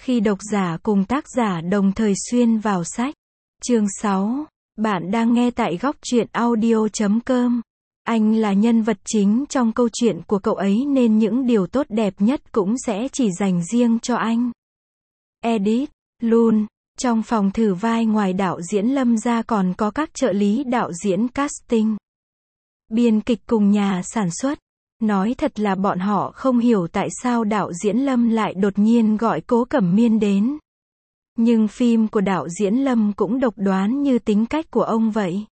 Khi độc giả cùng tác giả đồng thời xuyên vào sách. Chương 6. Bạn đang nghe tại góc truyện audio.com. Anh là nhân vật chính trong câu chuyện của cậu ấy nên những điều tốt đẹp nhất cũng sẽ chỉ dành riêng cho anh. Edit, Lun. Trong phòng thử vai ngoài đạo diễn Lâm ra còn có các trợ lý đạo diễn casting, biên kịch cùng nhà sản xuất. Nói thật là bọn họ không hiểu tại sao đạo diễn Lâm lại đột nhiên gọi Cố Cẩm Miên đến. Nhưng phim của đạo diễn Lâm cũng độc đoán như tính cách của ông vậy.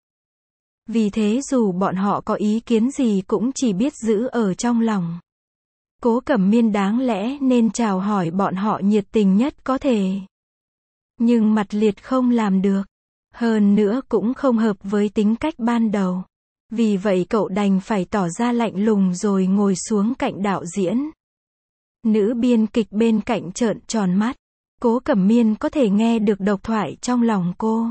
Vì thế dù bọn họ có ý kiến gì cũng chỉ biết giữ ở trong lòng. Cố Cẩm Miên đáng lẽ nên chào hỏi bọn họ nhiệt tình nhất có thể. Nhưng mặt liệt không làm được. Hơn nữa cũng không hợp với tính cách ban đầu. Vì vậy cậu đành phải tỏ ra lạnh lùng rồi ngồi xuống cạnh đạo diễn. Nữ biên kịch bên cạnh trợn tròn mắt. Cố Cẩm Miên có thể nghe được độc thoại trong lòng cô.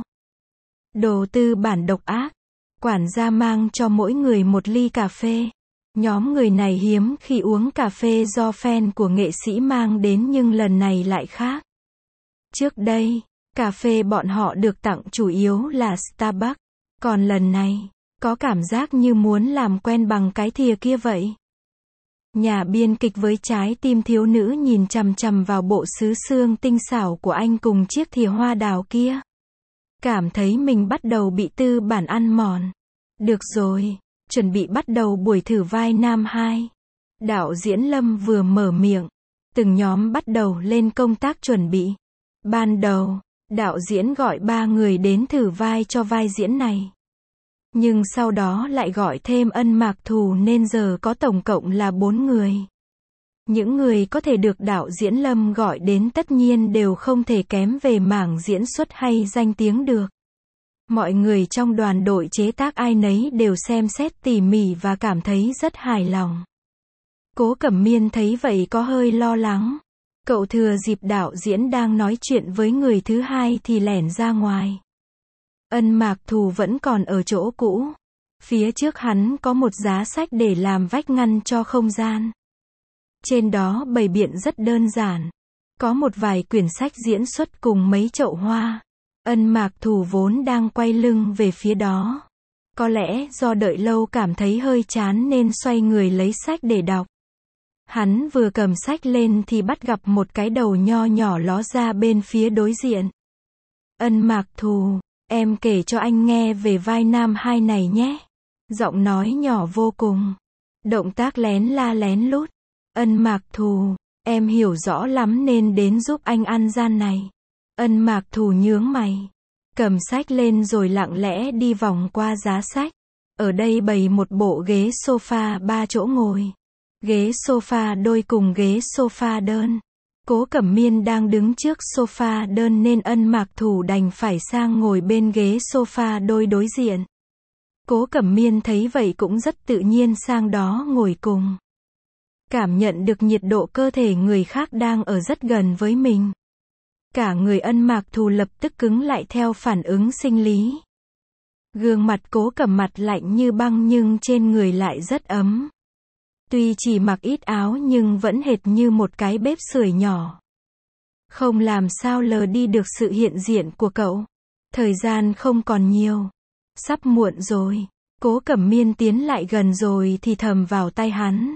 Đồ tư bản độc ác. Quản gia mang cho mỗi người một ly cà phê. Nhóm người này hiếm khi uống cà phê do fan của nghệ sĩ mang đến nhưng lần này lại khác. Trước đây, cà phê bọn họ được tặng chủ yếu là Starbucks. Còn lần này, có cảm giác như muốn làm quen bằng cái thìa kia vậy. Nhà biên kịch với trái tim thiếu nữ nhìn chằm chằm vào bộ sứ xương tinh xảo của anh cùng chiếc thìa hoa đào kia. Cảm thấy mình bắt đầu bị tư bản ăn mòn. Được rồi, chuẩn bị bắt đầu buổi thử vai nam 2. Đạo diễn Lâm vừa mở miệng, từng nhóm bắt đầu lên công tác chuẩn bị. Ban đầu, đạo diễn gọi 3 người đến thử vai cho vai diễn này. Nhưng sau đó lại gọi thêm Ân Mạc Thù nên giờ có tổng cộng là 4 người. Những người có thể được đạo diễn Lâm gọi đến tất nhiên đều không thể kém về mảng diễn xuất hay danh tiếng được. Mọi người trong đoàn đội chế tác ai nấy đều xem xét tỉ mỉ và cảm thấy rất hài lòng. Cố Cẩm Miên thấy vậy có hơi lo lắng. Cậu thừa dịp đạo diễn đang nói chuyện với người thứ hai thì lẻn ra ngoài. Ân Mạc Thù vẫn còn ở chỗ cũ. Phía trước hắn có một giá sách để làm vách ngăn cho không gian. Trên đó bày biện rất đơn giản. Có một vài quyển sách diễn xuất cùng mấy chậu hoa. Ân Mạc Thù vốn đang quay lưng về phía đó. Có lẽ do đợi lâu cảm thấy hơi chán nên xoay người lấy sách để đọc. Hắn vừa cầm sách lên thì bắt gặp một cái đầu nho nhỏ ló ra bên phía đối diện. Ân Mạc Thù, em kể cho anh nghe về vai nam 2 này nhé. Giọng nói nhỏ vô cùng. Động tác lén la lén lút. Ân Mạc Thù, em hiểu rõ lắm nên đến giúp anh ăn gian này. Ân Mạc Thù nhướng mày. Cầm sách lên rồi lặng lẽ đi vòng qua giá sách. Ở đây bày một bộ ghế sofa 3 chỗ ngồi. Ghế sofa đôi cùng ghế sofa đơn. Cố Cẩm Miên đang đứng trước sofa đơn nên Ân Mạc Thù đành phải sang ngồi bên ghế sofa đôi đối diện. Cố Cẩm Miên thấy vậy cũng rất tự nhiên sang đó ngồi cùng. Cảm nhận được nhiệt độ cơ thể người khác đang ở rất gần với mình. Cả người Ân Mạc Thù lập tức cứng lại theo phản ứng sinh lý. Gương mặt Cố Cẩm mặt lạnh như băng nhưng trên người lại rất ấm. Tuy chỉ mặc ít áo nhưng vẫn hệt như một cái bếp sưởi nhỏ. Không làm sao lờ đi được sự hiện diện của cậu. Thời gian không còn nhiều. Sắp muộn rồi. Cố Cẩm Miên tiến lại gần rồi thì thầm vào tai hắn.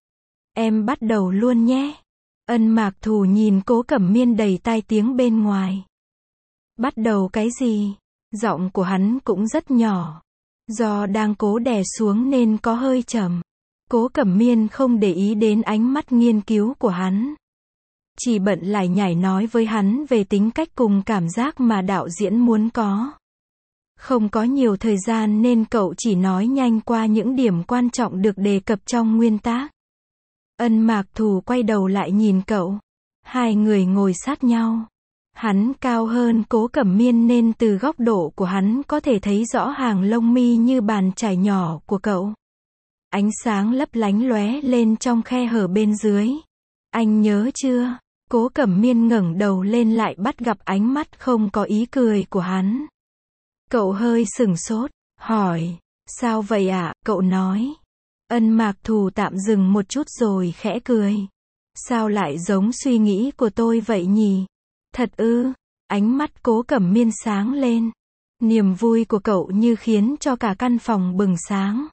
Em bắt đầu luôn nhé. Ân Mạc Thù nhìn Cố Cẩm Miên đầy tai tiếng bên ngoài. Bắt đầu cái gì? Giọng của hắn cũng rất nhỏ. Do đang cố đè xuống nên có hơi trầm. Cố Cẩm Miên không để ý đến ánh mắt nghiên cứu của hắn. Chỉ bận lải nhải nói với hắn về tính cách cùng cảm giác mà đạo diễn muốn có. Không có nhiều thời gian nên cậu chỉ nói nhanh qua những điểm quan trọng được đề cập trong nguyên tác. Ân Mạc Thù quay đầu lại nhìn cậu. Hai người ngồi sát nhau. Hắn cao hơn Cố Cẩm Miên nên từ góc độ của hắn có thể thấy rõ hàng lông mi như bàn chải nhỏ của cậu. Ánh sáng lấp lánh lóe lên trong khe hở bên dưới. Anh nhớ chưa? Cố Cẩm Miên ngẩng đầu lên lại bắt gặp ánh mắt không có ý cười của hắn. Cậu hơi sửng sốt, hỏi, sao vậy ạ? Cậu nói. Ân Mạc Thù tạm dừng một chút rồi khẽ cười. Sao lại giống suy nghĩ của tôi vậy nhỉ? Thật ư? Ánh mắt Cố Cẩm Miên sáng lên. Niềm vui của cậu như khiến cho cả căn phòng bừng sáng.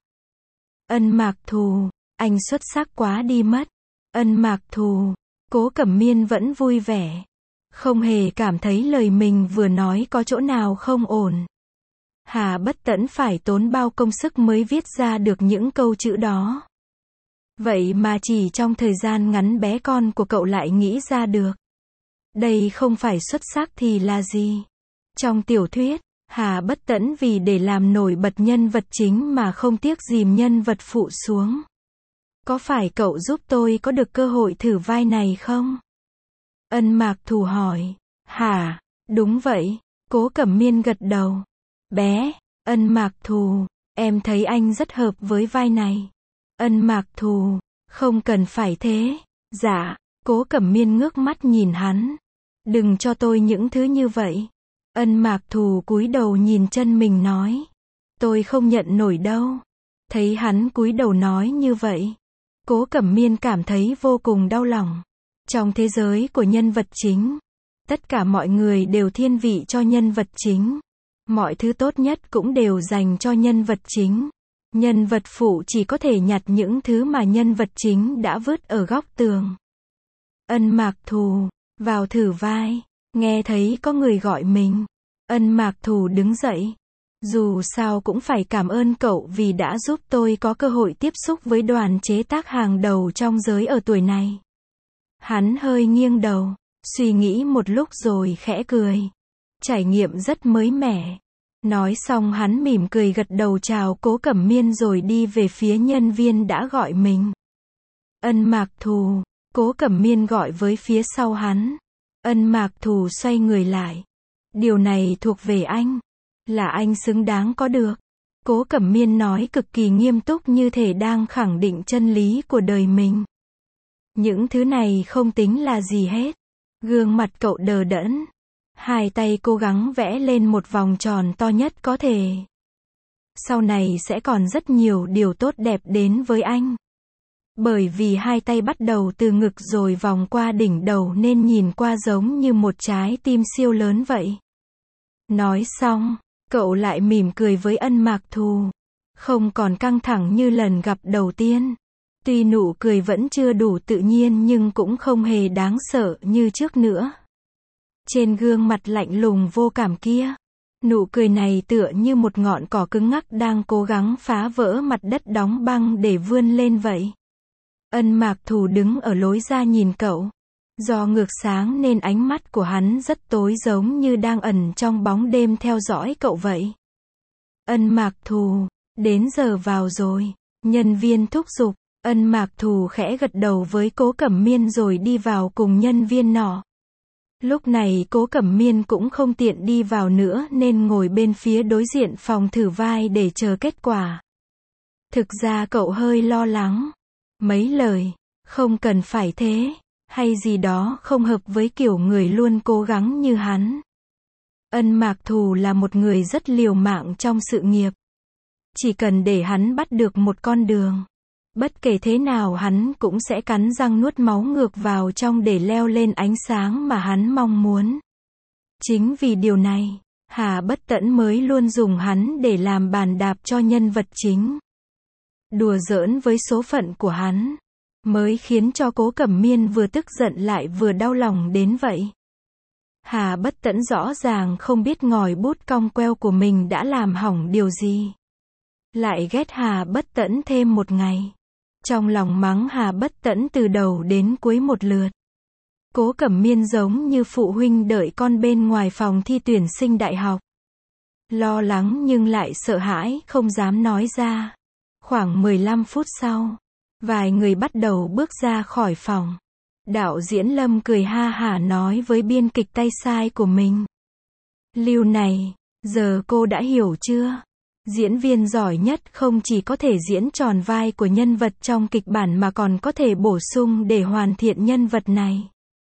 Ân Mạc Thù, anh xuất sắc quá đi mất. Ân Mạc Thù, Cố Cẩm Miên vẫn vui vẻ. Không hề cảm thấy lời mình vừa nói có chỗ nào không ổn. Hà Bất Tẫn phải tốn bao công sức mới viết ra được những câu chữ đó. Vậy mà chỉ trong thời gian ngắn bé con của cậu lại nghĩ ra được. Đây không phải xuất sắc thì là gì? Trong tiểu thuyết, Hà Bất Tẫn vì để làm nổi bật nhân vật chính mà không tiếc dìm nhân vật phụ xuống. Có phải cậu giúp tôi có được cơ hội thử vai này không? Ân Mạc Thù hỏi. Hả? Đúng vậy. Cố Cẩm Miên gật đầu. Bé, Ân Mạc Thù, em thấy anh rất hợp với vai này. Ân Mạc Thù, không cần phải thế. Dạ, Cố Cẩm Miên ngước mắt nhìn hắn. Đừng cho tôi những thứ như vậy. Ân Mạc Thù cúi đầu nhìn chân mình nói. Tôi không nhận nổi đâu. Thấy hắn cúi đầu nói như vậy, Cố Cẩm Miên cảm thấy vô cùng đau lòng. Trong thế giới của nhân vật chính, tất cả mọi người đều thiên vị cho nhân vật chính. Mọi thứ tốt nhất cũng đều dành cho nhân vật chính. Nhân vật phụ chỉ có thể nhặt những thứ mà nhân vật chính đã vứt ở góc tường. Ân Mạc Thù, vào thử vai. Nghe thấy có người gọi mình, Ân Mạc Thù đứng dậy. Dù sao cũng phải cảm ơn cậu vì đã giúp tôi có cơ hội tiếp xúc với đoàn chế tác hàng đầu trong giới ở tuổi này. Hắn hơi nghiêng đầu, suy nghĩ một lúc rồi khẽ cười. Trải nghiệm rất mới mẻ. Nói xong hắn mỉm cười gật đầu chào Cố Cẩm Miên rồi đi về phía nhân viên đã gọi mình. Ân Mạc Thù, Cố Cẩm Miên gọi với phía sau hắn. Ân Mạc Thù xoay người lại. Điều này thuộc về anh. Là anh xứng đáng có được. Cố Cẩm Miên nói cực kỳ nghiêm túc như thể đang khẳng định chân lý của đời mình. Những thứ này không tính là gì hết. Gương mặt cậu đờ đẫn. Hai tay cố gắng vẽ lên một vòng tròn to nhất có thể. Sau này sẽ còn rất nhiều điều tốt đẹp đến với anh. Bởi vì hai tay bắt đầu từ ngực rồi vòng qua đỉnh đầu nên nhìn qua giống như một trái tim siêu lớn vậy. Nói xong, cậu lại mỉm cười với Ân Mạc Thù. Không còn căng thẳng như lần gặp đầu tiên. Tuy nụ cười vẫn chưa đủ tự nhiên nhưng cũng không hề đáng sợ như trước nữa. Trên gương mặt lạnh lùng vô cảm kia, nụ cười này tựa như một ngọn cỏ cứng ngắc đang cố gắng phá vỡ mặt đất đóng băng để vươn lên vậy. Ân Mạc Thù đứng ở lối ra nhìn cậu. Do ngược sáng nên ánh mắt của hắn rất tối giống như đang ẩn trong bóng đêm theo dõi cậu vậy. Ân Mạc Thù, đến giờ vào rồi. Nhân viên thúc giục. Ân Mạc Thù khẽ gật đầu với Cố Cẩm Miên rồi đi vào cùng nhân viên nọ. Lúc này Cố Cẩm Miên cũng không tiện đi vào nữa nên ngồi bên phía đối diện phòng thử vai để chờ kết quả. Thực ra cậu hơi lo lắng. Mấy lời, không cần phải thế, hay gì đó không hợp với kiểu người luôn cố gắng như hắn. Ân Mạc Thù là một người rất liều mạng trong sự nghiệp. Chỉ cần để hắn bắt được một con đường, bất kể thế nào hắn cũng sẽ cắn răng nuốt máu ngược vào trong để leo lên ánh sáng mà hắn mong muốn. Chính vì điều này, Hà Bất Tẫn mới luôn dùng hắn để làm bàn đạp cho nhân vật chính. Đùa giỡn với số phận của hắn, mới khiến cho Cố Cẩm Miên vừa tức giận lại vừa đau lòng đến vậy. Hà Bất Tẫn rõ ràng không biết ngòi bút cong queo của mình đã làm hỏng điều gì. Lại ghét Hà Bất Tẫn thêm một ngày. Trong lòng mắng Hà Bất Tẫn từ đầu đến cuối một lượt. Cố Cẩm Miên giống như phụ huynh đợi con bên ngoài phòng thi tuyển sinh đại học. Lo lắng nhưng lại sợ hãi, không dám nói ra. Khoảng 15 phút sau, vài người bắt đầu bước ra khỏi phòng. Đạo diễn Lâm cười ha hả nói với biên kịch tay sai của mình. Lưu này, giờ cô đã hiểu chưa? Diễn viên giỏi nhất không chỉ có thể diễn tròn vai của nhân vật trong kịch bản mà còn có thể bổ sung để hoàn thiện nhân vật này.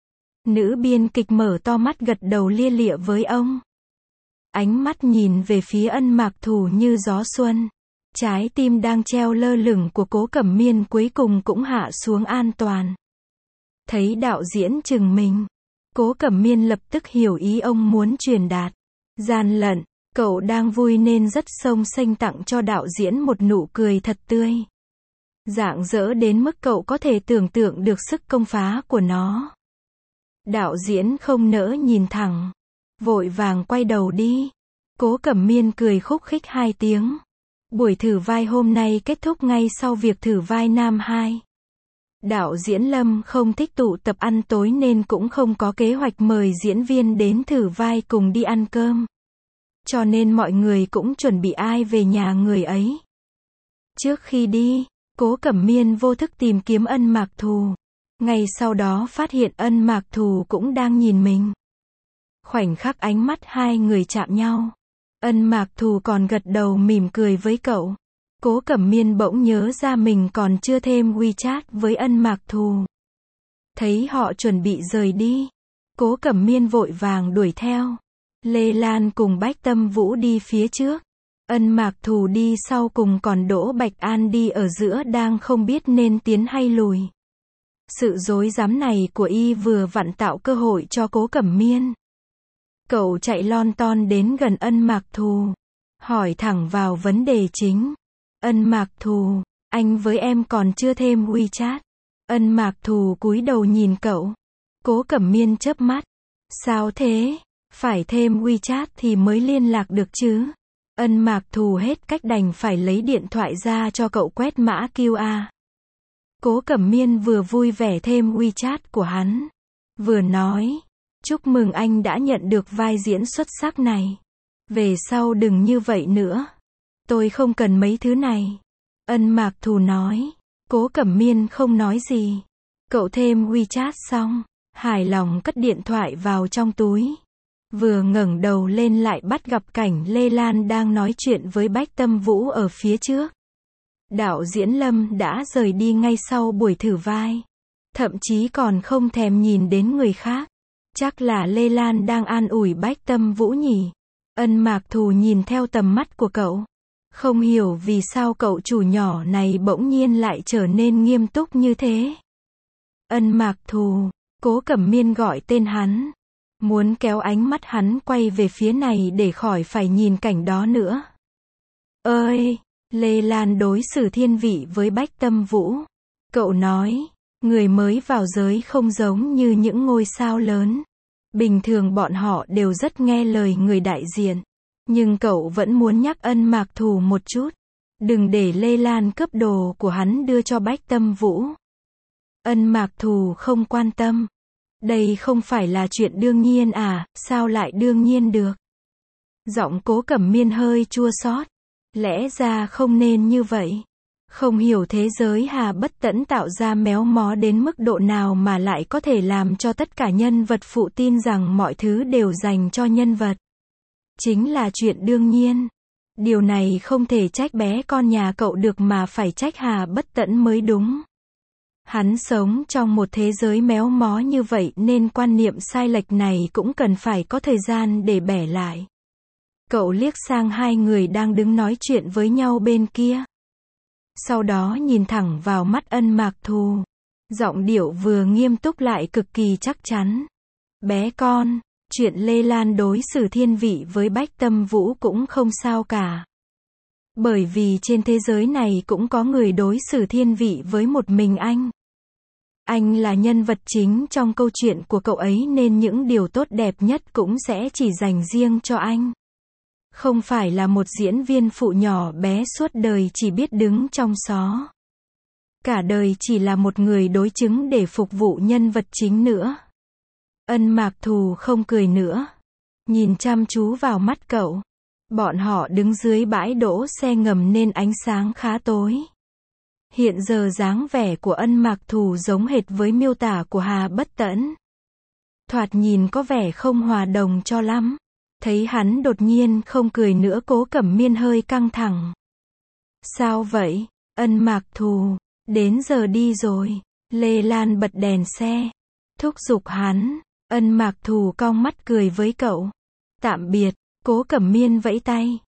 Nữ biên kịch mở to mắt gật đầu lia lịa với ông. Ánh mắt nhìn về phía Ân Mạc Thù như gió xuân. Trái tim đang treo lơ lửng của Cố Cẩm Miên cuối cùng cũng hạ xuống an toàn. Thấy đạo diễn chừng mình, Cố Cẩm Miên lập tức hiểu ý ông muốn truyền đạt. Gian lận, cậu đang vui nên rất xông xênh tặng cho đạo diễn một nụ cười thật tươi. Rạng rỡ đến mức cậu có thể tưởng tượng được sức công phá của nó. Đạo diễn không nỡ nhìn thẳng, vội vàng quay đầu đi. Cố Cẩm Miên cười khúc khích 2 tiếng. Buổi thử vai hôm nay kết thúc ngay sau việc thử vai nam 2. Đạo diễn Lâm không thích tụ tập ăn tối nên cũng không có kế hoạch mời diễn viên đến thử vai cùng đi ăn cơm. Cho nên mọi người cũng chuẩn bị ai về nhà người ấy. Trước khi đi, Cố Cẩm Miên vô thức tìm kiếm Ân Mạc Thù. Ngay sau đó phát hiện Ân Mạc Thù cũng đang nhìn mình. Khoảnh khắc ánh mắt hai người chạm nhau. Ân Mạc Thù còn gật đầu mỉm cười với cậu. Cố Cẩm Miên bỗng nhớ ra mình còn chưa thêm WeChat với Ân Mạc Thù. Thấy họ chuẩn bị rời đi, Cố Cẩm Miên vội vàng đuổi theo. Lê Lan cùng Bách Tâm Vũ đi phía trước. Ân Mạc Thù đi sau cùng, còn Đỗ Bạch An đi ở giữa đang không biết nên tiến hay lùi. Sự rối rắm này của y vừa vặn tạo cơ hội cho Cố Cẩm Miên. Cậu chạy lon ton đến gần Ân Mạc Thù, hỏi thẳng vào vấn đề chính. Ân Mạc Thù, anh với em còn chưa thêm WeChat. Ân Mạc Thù cúi đầu nhìn cậu. Cố Cẩm Miên chớp mắt. Sao thế? Phải thêm WeChat thì mới liên lạc được chứ. Ân Mạc Thù hết cách đành phải lấy điện thoại ra cho cậu quét mã QR. Cố Cẩm Miên vừa vui vẻ thêm WeChat của hắn, vừa nói, chúc mừng anh đã nhận được vai diễn xuất sắc này. Về sau đừng như vậy nữa. Tôi không cần mấy thứ này. Ân Mạc Thù nói. Cố Cẩm Miên không nói gì. Cậu thêm WeChat xong, hài lòng cất điện thoại vào trong túi. Vừa ngẩng đầu lên lại bắt gặp cảnh Lê Lan đang nói chuyện với Bách Tâm Vũ ở phía trước. Đạo diễn Lâm đã rời đi ngay sau buổi thử vai. Thậm chí còn không thèm nhìn đến người khác. Chắc là Lê Lan đang an ủi Bách Tâm Vũ nhỉ. Ân Mạc Thù nhìn theo tầm mắt của cậu. Không hiểu vì sao cậu chủ nhỏ này bỗng nhiên lại trở nên nghiêm túc như thế. Ân Mạc Thù, Cố Cẩm Miên gọi tên hắn. Muốn kéo ánh mắt hắn quay về phía này để khỏi phải nhìn cảnh đó nữa. Ơi! Lê Lan đối xử thiên vị với Bách Tâm Vũ. Cậu nói, người mới vào giới không giống như những ngôi sao lớn. Bình thường bọn họ đều rất nghe lời người đại diện. Nhưng cậu vẫn muốn nhắc Ân Mạc Thù một chút. Đừng để Lê Lan cướp đồ của hắn đưa cho Bách Tâm Vũ. Ân Mạc Thù không quan tâm. Đây không phải là chuyện đương nhiên à, sao lại đương nhiên được? Giọng Cố Cẩm Miên hơi chua xót. Lẽ ra không nên như vậy. Không hiểu thế giới Hà Bất Tẫn tạo ra méo mó đến mức độ nào mà lại có thể làm cho tất cả nhân vật phụ tin rằng mọi thứ đều dành cho nhân vật. Chính là chuyện đương nhiên. Điều này không thể trách bé con nhà cậu được mà phải trách Hà Bất Tẫn mới đúng. Hắn sống trong một thế giới méo mó như vậy nên quan niệm sai lệch này cũng cần phải có thời gian để bẻ lại. Cậu liếc sang hai người đang đứng nói chuyện với nhau bên kia. Sau đó nhìn thẳng vào mắt Ân Mạc Thù. Giọng điệu vừa nghiêm túc lại cực kỳ chắc chắn. Bé con, chuyện Lê Lan đối xử thiên vị với Bách Tâm Vũ cũng không sao cả. Bởi vì trên thế giới này cũng có người đối xử thiên vị với một mình anh. Anh là nhân vật chính trong câu chuyện của cậu ấy nên những điều tốt đẹp nhất cũng sẽ chỉ dành riêng cho anh. Không phải là một diễn viên phụ nhỏ bé suốt đời chỉ biết đứng trong xó. Cả đời chỉ là một người đối chứng để phục vụ nhân vật chính nữa. Ân Mạc Thù không cười nữa. Nhìn chăm chú vào mắt cậu. Bọn họ đứng dưới bãi đỗ xe ngầm nên ánh sáng khá tối. Hiện giờ dáng vẻ của Ân Mạc Thù giống hệt với miêu tả của Hà Bất Tẫn. Thoạt nhìn có vẻ không hòa đồng cho lắm. Thấy hắn đột nhiên không cười nữa, Cố Cẩm Miên hơi căng thẳng. Sao vậy? Ân Mạc Thù, đến giờ đi rồi. Lê Lan bật đèn xe, thúc giục hắn. Ân Mạc Thù cong mắt cười với cậu. Tạm biệt. Cố Cẩm Miên vẫy tay.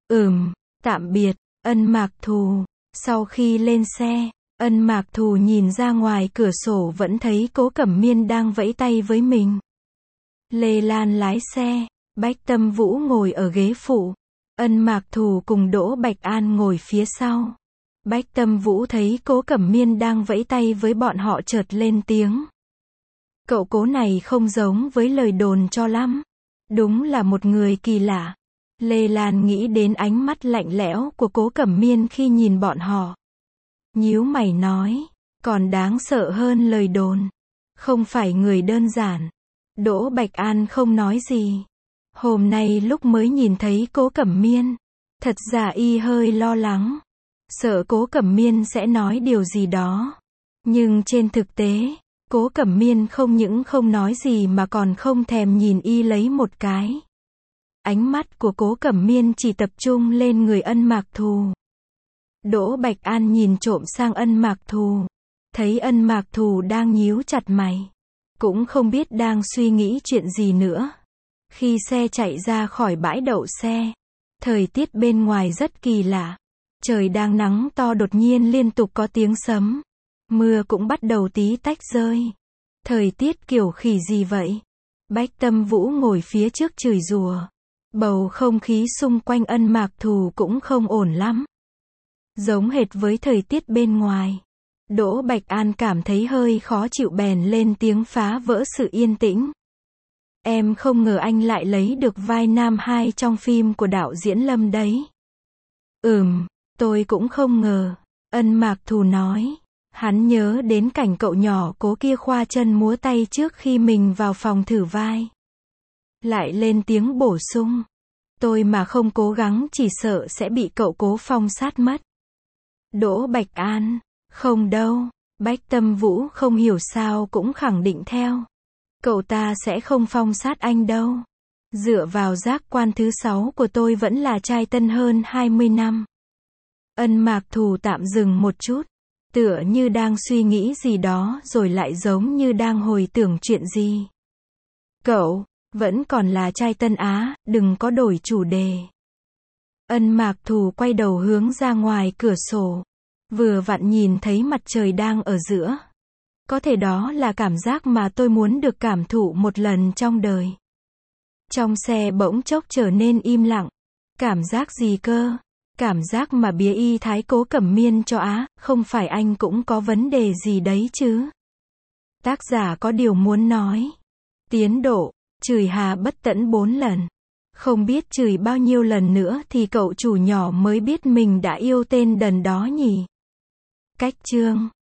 Tạm biệt. Ân Mạc Thù. Sau khi lên xe, Ân Mạc Thù nhìn ra ngoài cửa sổ vẫn thấy Cố Cẩm Miên đang vẫy tay với mình. Lê Lan lái xe, Bách Tâm Vũ ngồi ở ghế phụ, Ân Mạc Thù cùng Đỗ Bạch An ngồi phía sau. Bách Tâm Vũ thấy Cố Cẩm Miên đang vẫy tay với bọn họ chợt lên tiếng. Cậu Cố này không giống với lời đồn cho lắm. Đúng là một người kỳ lạ. Lê Lan nghĩ đến ánh mắt lạnh lẽo của Cố Cẩm Miên khi nhìn bọn họ. Nhíu mày nói, còn đáng sợ hơn lời đồn. Không phải người đơn giản. Đỗ Bạch An không nói gì. Hôm nay lúc mới nhìn thấy Cố Cẩm Miên, thật ra y hơi lo lắng. Sợ Cố Cẩm Miên sẽ nói điều gì đó. Nhưng trên thực tế, Cố Cẩm Miên không những không nói gì mà còn không thèm nhìn y lấy một cái. Ánh mắt của Cố Cẩm Miên chỉ tập trung lên người Ân Mạc Thù. Đỗ Bạch An nhìn trộm sang Ân Mạc Thù. Thấy Ân Mạc Thù đang nhíu chặt mày. Cũng không biết đang suy nghĩ chuyện gì nữa. Khi xe chạy ra khỏi bãi đậu xe, thời tiết bên ngoài rất kỳ lạ. Trời đang nắng to đột nhiên liên tục có tiếng sấm. Mưa cũng bắt đầu tí tách rơi. Thời tiết kiểu khỉ gì vậy? Bách Tâm Vũ ngồi phía trước chửi rủa. Bầu không khí xung quanh Ân Mạc Thù cũng không ổn lắm. Giống hệt với thời tiết bên ngoài. Đỗ Bạch An cảm thấy hơi khó chịu bèn lên tiếng phá vỡ sự yên tĩnh. Em không ngờ anh lại lấy được vai nam hai trong phim của đạo diễn Lâm đấy. Tôi cũng không ngờ. Ân Mạc Thù nói. Hắn nhớ đến cảnh cậu nhỏ Cố kia khoa chân múa tay trước khi mình vào phòng thử vai. Lại lên tiếng bổ sung. Tôi mà không cố gắng chỉ sợ sẽ bị cậu Cố phong sát mất. Đỗ Bạch An. Không đâu. Bách Tâm Vũ không hiểu sao cũng khẳng định theo. Cậu ta sẽ không phong sát anh đâu. Dựa vào giác quan thứ 6 của tôi vẫn là trai tân hơn 20 năm. Ân Mạc Thù tạm dừng một chút. Tựa như đang suy nghĩ gì đó rồi lại giống như đang hồi tưởng chuyện gì. Cậu, vẫn còn là trai tân á, đừng có đổi chủ đề. Ân Mạc Thù quay đầu hướng ra ngoài cửa sổ. Vừa vặn nhìn thấy mặt trời đang ở giữa. Có thể đó là cảm giác mà tôi muốn được cảm thụ một lần trong đời. Trong xe bỗng chốc trở nên im lặng. Cảm giác gì cơ? Cảm giác mà bía y thái Cố Cẩm Miên cho á, không phải anh cũng có vấn đề gì đấy chứ? Tác giả có điều muốn nói. Tiến độ, chửi Hà Bất Tẫn 4 lần. Không biết chửi bao nhiêu lần nữa thì cậu chủ nhỏ mới biết mình đã yêu tên đần đó nhỉ? Cách chương